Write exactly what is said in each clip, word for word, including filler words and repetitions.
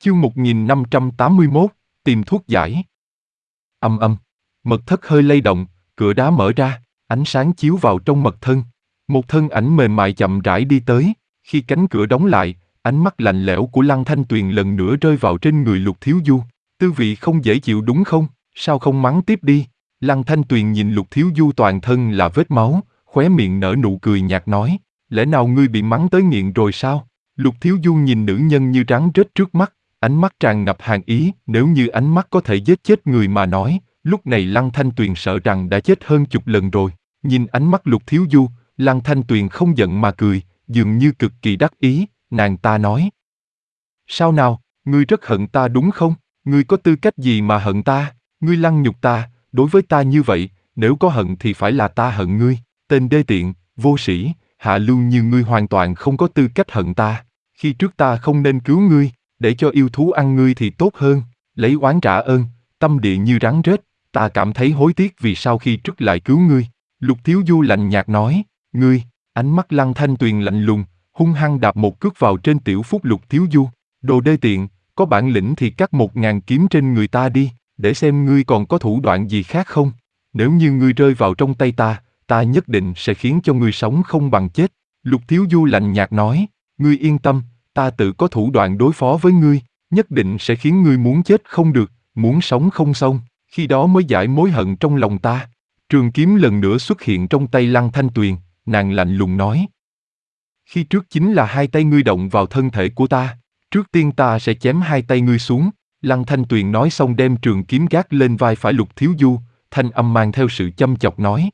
Chương một nghìn năm trăm tám mươi mốt, tìm thuốc giải. Âm âm. Mật thất hơi lay động, cửa đá mở ra, ánh sáng chiếu vào trong mật thân. Một thân ảnh mềm mại chậm rãi đi tới, khi cánh cửa đóng lại, ánh mắt lạnh lẽo của Lăng Thanh Tuyền lần nữa rơi vào trên người Lục Thiếu Du. Tư vị không dễ chịu đúng không, sao không mắng tiếp đi? Lăng Thanh Tuyền nhìn Lục Thiếu Du toàn thân là vết máu, khóe miệng nở nụ cười nhạt nói, lẽ nào ngươi bị mắng tới nghiện rồi sao? Lục Thiếu Du nhìn nữ nhân như rắn rết trước mắt, ánh mắt tràn ngập hàn ý, nếu như ánh mắt có thể giết chết người mà nói, lúc này Lăng Thanh Tuyền sợ rằng đã chết hơn chục lần rồi. Nhìn ánh mắt Lục Thiếu Du, Lăng Thanh Tuyền không giận mà cười, dường như cực kỳ đắc ý, nàng ta nói. Sao nào, ngươi rất hận ta đúng không? Ngươi có tư cách gì mà hận ta? Ngươi lăng nhục ta, đối với ta như vậy, nếu có hận thì phải là ta hận ngươi, tên đê tiện, vô sĩ, hạ lưu như ngươi hoàn toàn không có tư cách hận ta. Khi trước ta không nên cứu ngươi, để cho yêu thú ăn ngươi thì tốt hơn, lấy oán trả ơn, tâm địa như rắn rết, ta cảm thấy hối tiếc vì sao khi trước lại cứu ngươi. Lục Thiếu Du lạnh nhạt nói, ngươi, ánh mắt Lăng Thanh Tuyền lạnh lùng, hung hăng đạp một cước vào trên tiểu phúc Lục Thiếu Du, đồ đê tiện, có bản lĩnh thì cắt một ngàn kiếm trên người ta đi, để xem ngươi còn có thủ đoạn gì khác không. Nếu như ngươi rơi vào trong tay ta, ta nhất định sẽ khiến cho ngươi sống không bằng chết. Lục Thiếu Du lạnh nhạt nói, ngươi yên tâm, ta tự có thủ đoạn đối phó với ngươi, nhất định sẽ khiến ngươi muốn chết không được, muốn sống không xong, khi đó mới giải mối hận trong lòng ta. Trường kiếm lần nữa xuất hiện trong tay Lăng Thanh Tuyền, nàng lạnh lùng nói. Khi trước chính là hai tay ngươi động vào thân thể của ta, trước tiên ta sẽ chém hai tay ngươi xuống. Lăng Thanh Tuyền nói xong đem trường kiếm gác lên vai phải Lục Thiếu Du, thanh âm mang theo sự châm chọc nói.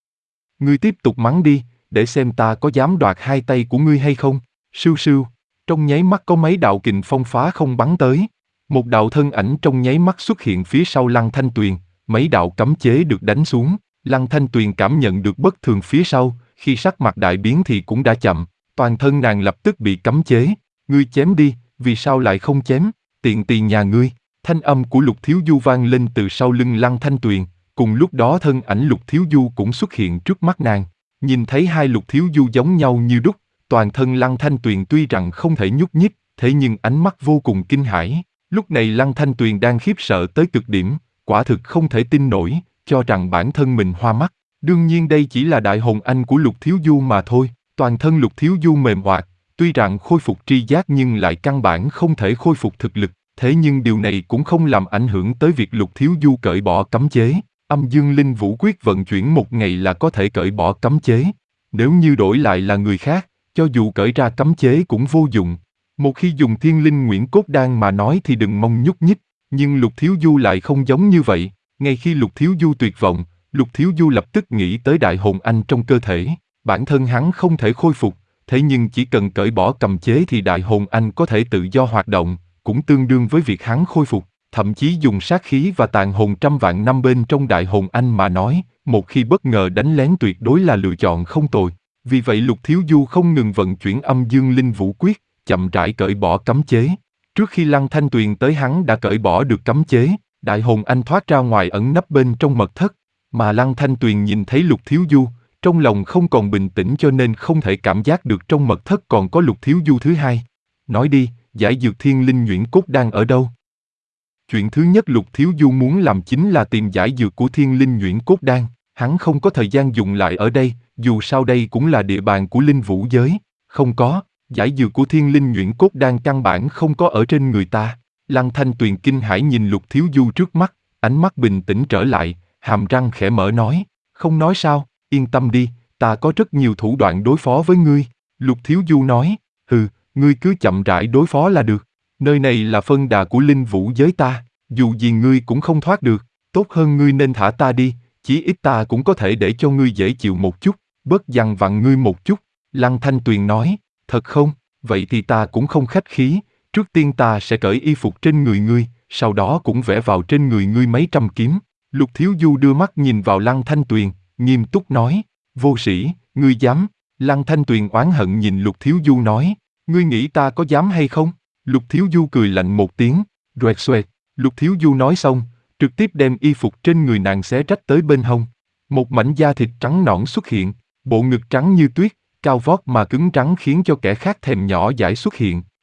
Ngươi tiếp tục mắng đi, để xem ta có dám đoạt hai tay của ngươi hay không. Sưu sưu, trong nháy mắt có mấy đạo kình phong phá không bắn tới. Một đạo thân ảnh trong nháy mắt xuất hiện phía sau Lăng Thanh Tuyền, mấy đạo cấm chế được đánh xuống. Lăng Thanh Tuyền cảm nhận được bất thường phía sau, khi sắc mặt đại biến thì cũng đã chậm, toàn thân nàng lập tức bị cấm chế. Ngươi chém đi, vì sao lại không chém, tiện tỳ nhà ngươi. Thanh âm của Lục Thiếu Du vang lên từ sau lưng Lăng Thanh Tuyền, cùng lúc đó thân ảnh Lục Thiếu Du cũng xuất hiện trước mắt nàng. Nhìn thấy hai Lục Thiếu Du giống nhau như đúc, toàn thân Lăng Thanh Tuyền tuy rằng không thể nhúc nhích, thế nhưng ánh mắt vô cùng kinh hãi. Lúc này Lăng Thanh Tuyền đang khiếp sợ tới cực điểm, quả thực không thể tin nổi, cho rằng bản thân mình hoa mắt. Đương nhiên đây chỉ là đại hồn anh của Lục Thiếu Du mà thôi, toàn thân Lục Thiếu Du mềm hoạt, tuy rằng khôi phục tri giác nhưng lại căn bản không thể khôi phục thực lực, thế nhưng điều này cũng không làm ảnh hưởng tới việc Lục Thiếu Du cởi bỏ cấm chế. Âm Dương Linh Vũ Quyết vận chuyển một ngày là có thể cởi bỏ cấm chế. Nếu như đổi lại là người khác, cho dù cởi ra cấm chế cũng vô dụng. Một khi dùng Thiên Linh Nguyễn Cốt Đan mà nói thì đừng mong nhúc nhích, nhưng Lục Thiếu Du lại không giống như vậy. Ngay khi Lục Thiếu Du tuyệt vọng, Lục Thiếu Du lập tức nghĩ tới đại hồn anh trong cơ thể. Bản thân hắn không thể khôi phục, thế nhưng chỉ cần cởi bỏ cấm chế thì đại hồn anh có thể tự do hoạt động, cũng tương đương với việc hắn khôi phục. Thậm chí dùng sát khí và tàn hồn trăm vạn năm bên trong đại hồn anh mà nói, một khi bất ngờ đánh lén tuyệt đối là lựa chọn không tồi. Vì vậy Lục Thiếu Du không ngừng vận chuyển Âm Dương Linh Vũ Quyết, chậm rãi cởi bỏ cấm chế. Trước khi Lăng Thanh Tuyền tới hắn đã cởi bỏ được cấm chế, đại hồn anh thoát ra ngoài ẩn nấp bên trong mật thất, mà Lăng Thanh Tuyền nhìn thấy Lục Thiếu Du, trong lòng không còn bình tĩnh cho nên không thể cảm giác được trong mật thất còn có Lục Thiếu Du thứ hai. Nói đi, giải dược Thiên Linh Nhuyễn Cốt Đan ở đâu? Chuyện thứ nhất Lục Thiếu Du muốn làm chính là tìm giải dược của Thiên Linh Nhuyễn Cốt Đan, hắn không có thời gian dùng lại ở đây, dù sao đây cũng là địa bàn của Linh Vũ giới. Không có, giải dược của Thiên Linh Nhuyễn Cốt Đan căn bản không có ở trên người ta. Lăng Thanh Tuyền kinh hãi nhìn Lục Thiếu Du trước mắt, ánh mắt bình tĩnh trở lại, hàm răng khẽ mở nói, không nói sao, yên tâm đi, ta có rất nhiều thủ đoạn đối phó với ngươi. Lục Thiếu Du nói, hừ, ngươi cứ chậm rãi đối phó là được. Nơi này là phân đà của Linh Vũ giới ta, dù gì ngươi cũng không thoát được, tốt hơn ngươi nên thả ta đi, chí ít ta cũng có thể để cho ngươi dễ chịu một chút, bớt dằn vặn ngươi một chút. Lăng Thanh Tuyền nói, thật không, vậy thì ta cũng không khách khí, trước tiên ta sẽ cởi y phục trên người ngươi, sau đó cũng vẽ vào trên người ngươi mấy trăm kiếm. Lục Thiếu Du đưa mắt nhìn vào Lăng Thanh Tuyền, nghiêm túc nói, vô sĩ, ngươi dám? Lăng Thanh Tuyền oán hận nhìn Lục Thiếu Du nói, ngươi nghĩ ta có dám hay không? Lục Thiếu Du cười lạnh một tiếng, roẹt xoẹt. Lục Thiếu Du nói xong, trực tiếp đem y phục trên người nàng xé rách tới bên hông. Một mảnh da thịt trắng nõn xuất hiện, bộ ngực trắng như tuyết, cao vót mà cứng rắn khiến cho kẻ khác thèm nhỏ dãi xuất hiện.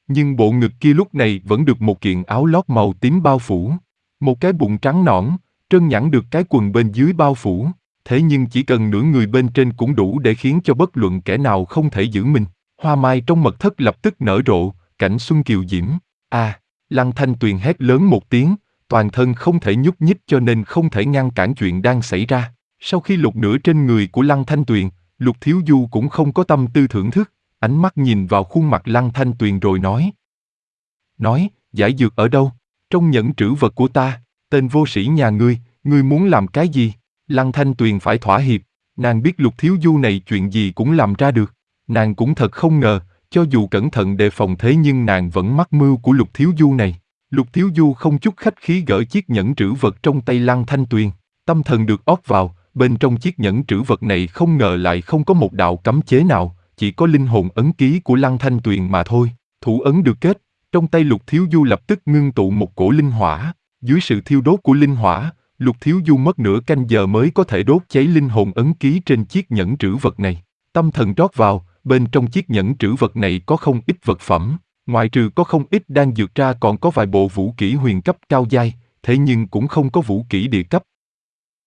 nhưng bộ ngực kia lúc này vẫn được một kiện áo lót màu tím bao phủ. Một cái bụng trắng nõn, trơn nhẵn được cái quần bên dưới bao phủ, thế nhưng chỉ cần nửa người bên trên cũng đủ để khiến cho bất luận kẻ nào không thể giữ mình. Hoa mai trong mật thất lập tức nở rộ, cảnh xuân kiều diễm. À, Lăng Thanh Tuyền hét lớn một tiếng, toàn thân không thể nhúc nhích cho nên không thể ngăn cản chuyện đang xảy ra. Sau khi lột nửa trên người của Lăng Thanh Tuyền, Lục Thiếu Du cũng không có tâm tư thưởng thức, ánh mắt nhìn vào khuôn mặt Lăng Thanh Tuyền rồi nói. Nói, giải dược ở đâu? Trong nhẫn trữ vật của ta, tên vô sĩ nhà ngươi, ngươi muốn làm cái gì? Lăng Thanh Tuyền phải thỏa hiệp, nàng biết Lục Thiếu Du này chuyện gì cũng làm ra được. Nàng cũng thật không ngờ, cho dù cẩn thận đề phòng thế nhưng nàng vẫn mắc mưu của Lục Thiếu Du này. Lục Thiếu Du không chút khách khí gỡ chiếc nhẫn trữ vật trong tay Lăng Thanh Tuyền, tâm thần được óp vào, bên trong chiếc nhẫn trữ vật này không ngờ lại không có một đạo cấm chế nào, chỉ có linh hồn ấn ký của Lăng Thanh Tuyền mà thôi. Thủ ấn được kết, trong tay Lục Thiếu Du lập tức ngưng tụ một cổ linh hỏa, dưới sự thiêu đốt của linh hỏa, Lục Thiếu Du mất nửa canh giờ mới có thể đốt cháy linh hồn ấn ký trên chiếc nhẫn trữ vật này. Tâm thần rót vào, bên trong chiếc nhẫn trữ vật này có không ít vật phẩm, ngoài trừ có không ít đan dược ra còn có vài bộ vũ kỹ huyền cấp cao giai, thế nhưng cũng không có vũ kỹ địa cấp,